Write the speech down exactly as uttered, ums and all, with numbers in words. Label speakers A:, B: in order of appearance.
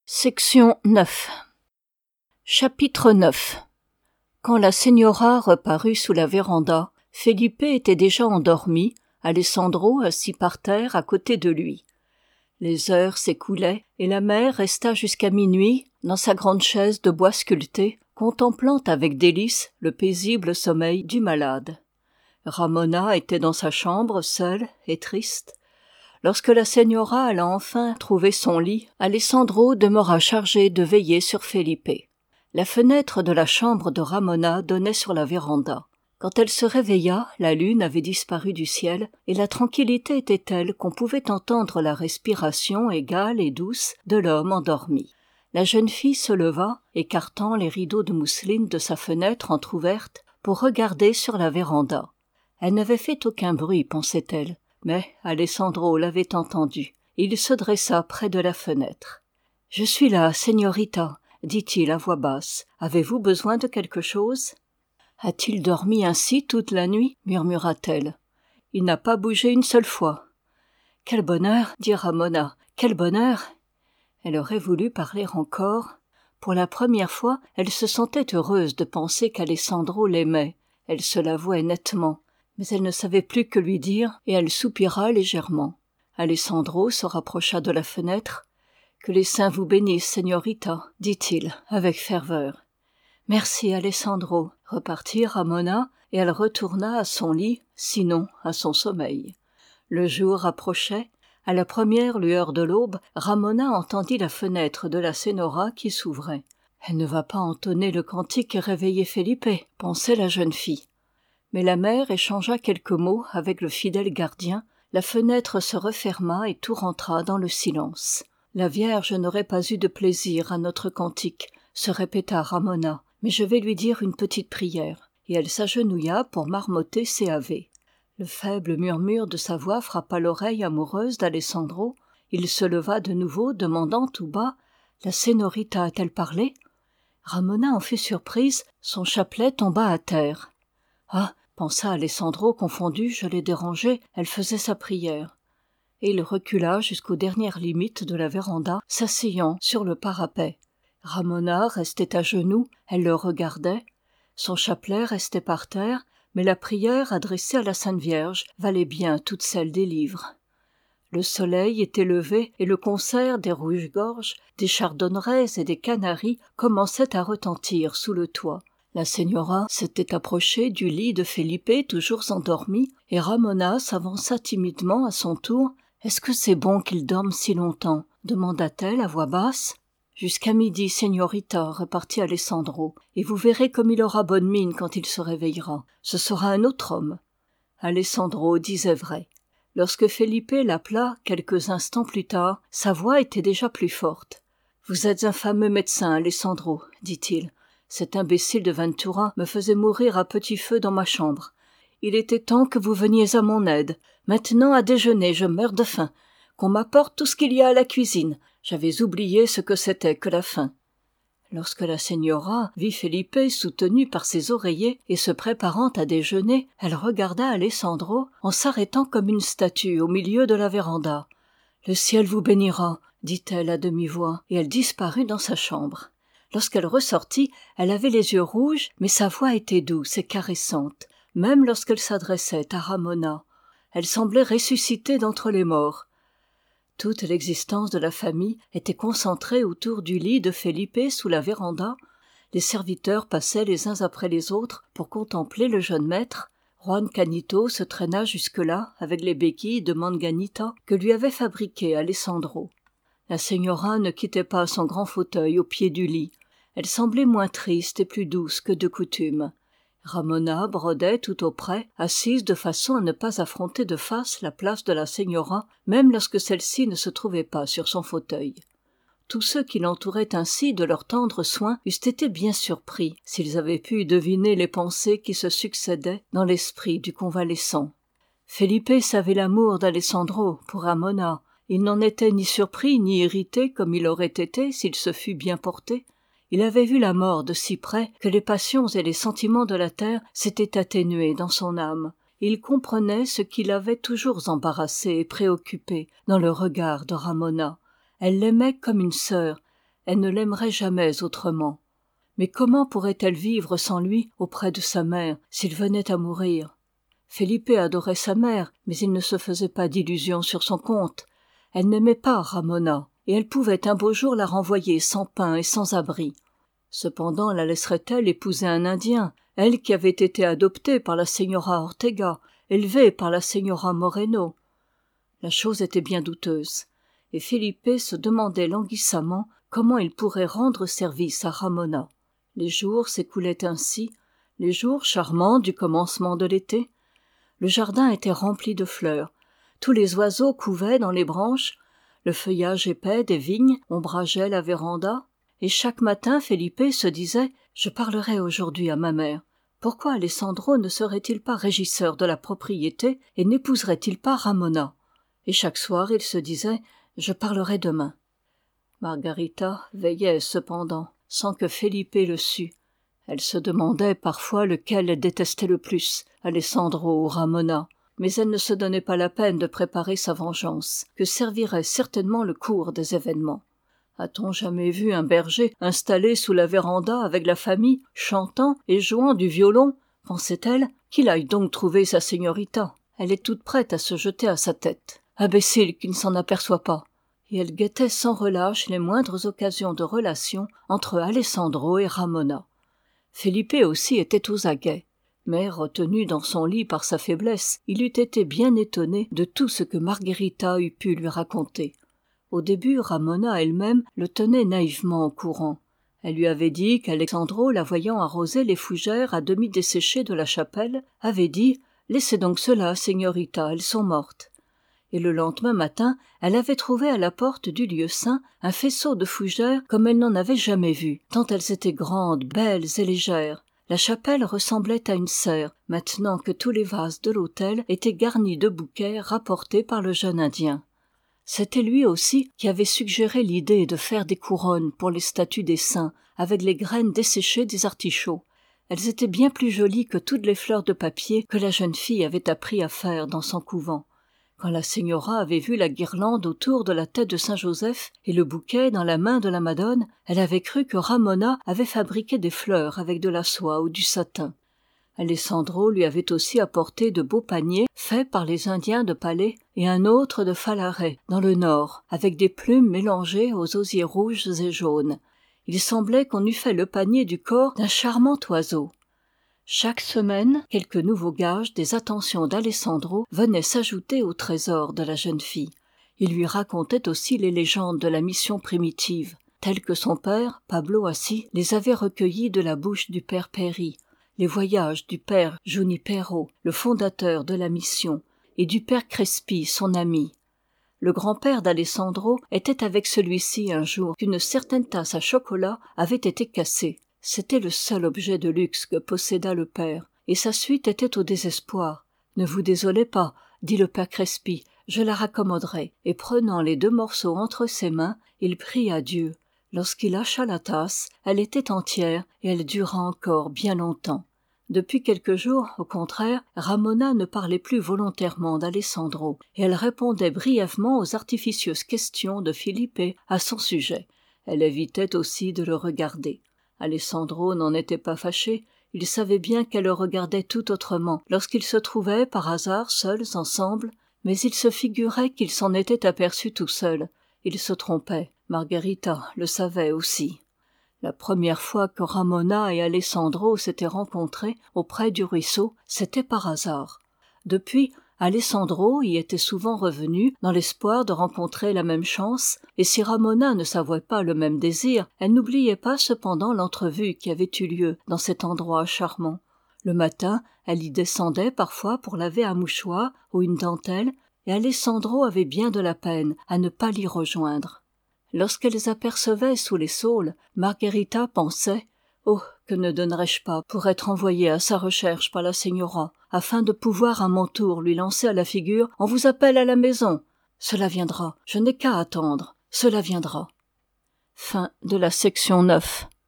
A: Section neuf. Chapitre neuf. Quand la señora reparut sous la véranda, Felipe était déjà endormi, Alessandro assis par terre à côté de lui. Les heures s'écoulaient et la mère resta jusqu'à minuit dans sa grande chaise de bois sculpté, contemplant avec délice le paisible sommeil du malade. Ramona était dans sa chambre, seule et triste. Lorsque la señora alla enfin trouver son lit, Alessandro demeura chargé de veiller sur Felipe. La fenêtre de la chambre de Ramona donnait sur la véranda. Quand elle se réveilla, la lune avait disparu du ciel et la tranquillité était telle qu'on pouvait entendre la respiration égale et douce de l'homme endormi. La jeune fille se leva, écartant les rideaux de mousseline de sa fenêtre entr'ouverte pour regarder sur la véranda. Elle n'avait fait aucun bruit, pensait-elle. Mais Alessandro l'avait entendu. Il se dressa près de la fenêtre. « Je suis là, señorita, » dit-il à voix basse. « Avez-vous besoin de quelque chose ?»« A-t-il dormi ainsi toute la nuit ?» murmura-t-elle. « Il n'a pas bougé une seule fois. »« Quel bonheur !» dit Ramona. « Quel bonheur !» Elle aurait voulu parler encore. Pour la première fois, elle se sentait heureuse de penser qu'Alessandro l'aimait. Elle se l'avouait nettement. Mais elle ne savait plus que lui dire, et elle soupira légèrement. Alessandro se rapprocha de la fenêtre. « Que les saints vous bénissent, señorita, » dit-il, avec ferveur. « Merci, Alessandro, » repartit Ramona, et elle retourna à son lit, sinon à son sommeil. Le jour approchait. À la première lueur de l'aube, Ramona entendit la fenêtre de la señora qui s'ouvrait. « Elle ne va pas entonner le cantique et réveiller Felipe, » pensait la jeune fille. Mais la mère échangea quelques mots avec le fidèle gardien, la fenêtre se referma et tout rentra dans le silence. « La Vierge n'aurait pas eu de plaisir à notre cantique, » se répéta Ramona, « mais je vais lui dire une petite prière. » Et elle s'agenouilla pour marmotter ses ave. Le faible murmure de sa voix frappa l'oreille amoureuse d'Alessandro. Il se leva de nouveau, demandant tout bas « La señorita a-t-elle parlé ?» Ramona en fut surprise, son chapelet tomba à terre. « Ah !» pensa Alessandro confondu, je l'ai dérangée, elle faisait sa prière. Et il recula jusqu'aux dernières limites de la véranda, s'asseyant sur le parapet. Ramona restait à genoux, elle le regardait. Son chapelet restait par terre, mais la prière adressée à la Sainte Vierge valait bien toute celle des livres. Le soleil était levé et le concert des rouges-gorges, des chardonnerets et des canaris commençait à retentir sous le toit. La señora s'était approchée du lit de Felipe toujours endormi, et Ramona s'avança timidement à son tour. « Est-ce que c'est bon qu'il dorme si longtemps ?» demanda-t-elle à voix basse. « Jusqu'à midi, señorita, » repartit Alessandro, « et vous verrez comme il aura bonne mine quand il se réveillera. Ce sera un autre homme. » Alessandro disait vrai. Lorsque Felipe l'appela quelques instants plus tard, sa voix était déjà plus forte. « Vous êtes un fameux médecin, Alessandro, » dit-il. Cet imbécile de Ventura me faisait mourir à petit feu dans ma chambre. Il était temps que vous veniez à mon aide. Maintenant, à déjeuner, je meurs de faim. Qu'on m'apporte tout ce qu'il y a à la cuisine. J'avais oublié ce que c'était que la faim. » Lorsque la señora vit Felipe soutenu par ses oreillers et se préparant à déjeuner, elle regarda Alessandro en s'arrêtant comme une statue au milieu de la véranda. « Le ciel vous bénira, » dit-elle à demi-voix, et elle disparut dans sa chambre. Lorsqu'elle ressortit, elle avait les yeux rouges, mais sa voix était douce et caressante, même lorsqu'elle s'adressait à Ramona. Elle semblait ressusciter d'entre les morts. Toute l'existence de la famille était concentrée autour du lit de Felipe sous la véranda. Les serviteurs passaient les uns après les autres pour contempler le jeune maître. Juan Canito se traîna jusque-là avec les béquilles de manganita que lui avait fabriquées Alessandro. La señora ne quittait pas son grand fauteuil au pied du lit. Elle semblait moins triste et plus douce que de coutume. Ramona brodait tout auprès, assise de façon à ne pas affronter de face la place de la señora, même lorsque celle-ci ne se trouvait pas sur son fauteuil. Tous ceux qui l'entouraient ainsi de leurs tendres soins eussent été bien surpris s'ils avaient pu deviner les pensées qui se succédaient dans l'esprit du convalescent. Felipe savait l'amour d'Alessandro pour Ramona. Il n'en était ni surpris ni irrité comme il aurait été s'il se fût bien porté. Il avait vu la mort de si près que les passions et les sentiments de la terre s'étaient atténués dans son âme. Il comprenait ce qui l'avait toujours embarrassé et préoccupé dans le regard de Ramona. Elle l'aimait comme une sœur, elle ne l'aimerait jamais autrement. Mais comment pourrait-elle vivre sans lui auprès de sa mère s'il venait à mourir? Felipe adorait sa mère, mais il ne se faisait pas d'illusions sur son compte. Elle n'aimait pas Ramona, et elle pouvait un beau jour la renvoyer sans pain et sans abri. Cependant la laisserait-elle épouser un Indien, elle qui avait été adoptée par la señora Ortega, élevée par la señora Moreno? La chose était bien douteuse, et Felipe se demandait languissamment comment il pourrait rendre service à Ramona. Les jours s'écoulaient ainsi, les jours charmants du commencement de l'été. Le jardin était rempli de fleurs, tous les oiseaux couvaient dans les branches, le feuillage épais des vignes ombrageait la véranda, et chaque matin Felipe se disait « Je parlerai aujourd'hui à ma mère. Pourquoi Alessandro ne serait-il pas régisseur de la propriété et n'épouserait-il pas Ramona ?» Et chaque soir il se disait « Je parlerai demain. » Margarita veillait cependant, sans que Felipe le sût. Elle se demandait parfois lequel elle détestait le plus, Alessandro ou Ramona, mais elle ne se donnait pas la peine de préparer sa vengeance, que servirait certainement le cours des événements. A-t-on jamais vu un berger installé sous la véranda avec la famille, chantant et jouant du violon, pensait-elle, qu'il aille donc trouver sa señorita. Elle est toute prête à se jeter à sa tête. Imbécile qui ne s'en aperçoit pas. Et elle guettait sans relâche les moindres occasions de relation entre Alessandro et Ramona. Felipe aussi était aux aguets, mais retenu dans son lit par sa faiblesse, il eût été bien étonné de tout ce que Margherita eût pu lui raconter. Au début, Ramona elle-même le tenait naïvement au courant. Elle lui avait dit qu'Alessandro, la voyant arroser les fougères à demi desséchées de la chapelle, avait dit « Laissez donc cela, señorita, elles sont mortes ». Et le lendemain matin, elle avait trouvé à la porte du lieu saint un faisceau de fougères comme elle n'en avait jamais vu, tant elles étaient grandes, belles et légères. La chapelle ressemblait à une serre, maintenant que tous les vases de l'autel étaient garnis de bouquets rapportés par le jeune Indien. C'était lui aussi qui avait suggéré l'idée de faire des couronnes pour les statues des saints, avec les graines desséchées des artichauts. Elles étaient bien plus jolies que toutes les fleurs de papier que la jeune fille avait appris à faire dans son couvent. Quand la señora avait vu la guirlande autour de la tête de Saint-Joseph et le bouquet dans la main de la Madone, elle avait cru que Ramona avait fabriqué des fleurs avec de la soie ou du satin. Alessandro lui avait aussi apporté de beaux paniers faits par les Indiens de Palais et un autre de Falare, dans le nord, avec des plumes mélangées aux osiers rouges et jaunes. Il semblait qu'on eût fait le panier du corps d'un charmant oiseau. Chaque semaine, quelques nouveaux gages des attentions d'Alessandro venaient s'ajouter au trésor de la jeune fille. Il lui racontait aussi les légendes de la mission primitive, telles que son père, Pablo Assis, les avait recueillies de la bouche du père Péri, les voyages du père Junipero, le fondateur de la mission, et du père Crespi, son ami. Le grand-père d'Alessandro était avec celui-ci un jour qu'une certaine tasse à chocolat avait été cassée. C'était le seul objet de luxe que possédât le père, et sa suite était au désespoir. « Ne vous désolez pas, » dit le père Crespi, « je la raccommoderai. » Et prenant les deux morceaux entre ses mains, il pria Dieu. Lorsqu'il lâcha la tasse, elle était entière et elle dura encore bien longtemps. Depuis quelques jours, au contraire, Ramona ne parlait plus volontairement d'Alessandro, et elle répondait brièvement aux artificieuses questions de Felipe à son sujet. Elle évitait aussi de le regarder. Alessandro n'en était pas fâché, il savait bien qu'elle le regardait tout autrement lorsqu'ils se trouvaient par hasard seuls ensemble, mais il se figurait qu'il s'en était aperçu tout seul. Il se trompait, Margherita le savait aussi. La première fois que Ramona et Alessandro s'étaient rencontrés auprès du ruisseau, c'était par hasard. Depuis, Alessandro y était souvent revenu dans l'espoir de rencontrer la même chance, et si Ramona ne s'avouait pas le même désir, elle n'oubliait pas cependant l'entrevue qui avait eu lieu dans cet endroit charmant. Le matin, elle y descendait parfois pour laver un mouchoir ou une dentelle, et Alessandro avait bien de la peine à ne pas l'y rejoindre. Lorsqu'elles apercevaient sous les saules, Margherita pensait « Oh, que ne donnerais-je pas pour être envoyée à sa recherche par la señora, afin de pouvoir à mon tour lui lancer à la figure « On vous appelle à la maison !» Cela viendra, je n'ai qu'à attendre, cela viendra. Fin de la section neuf.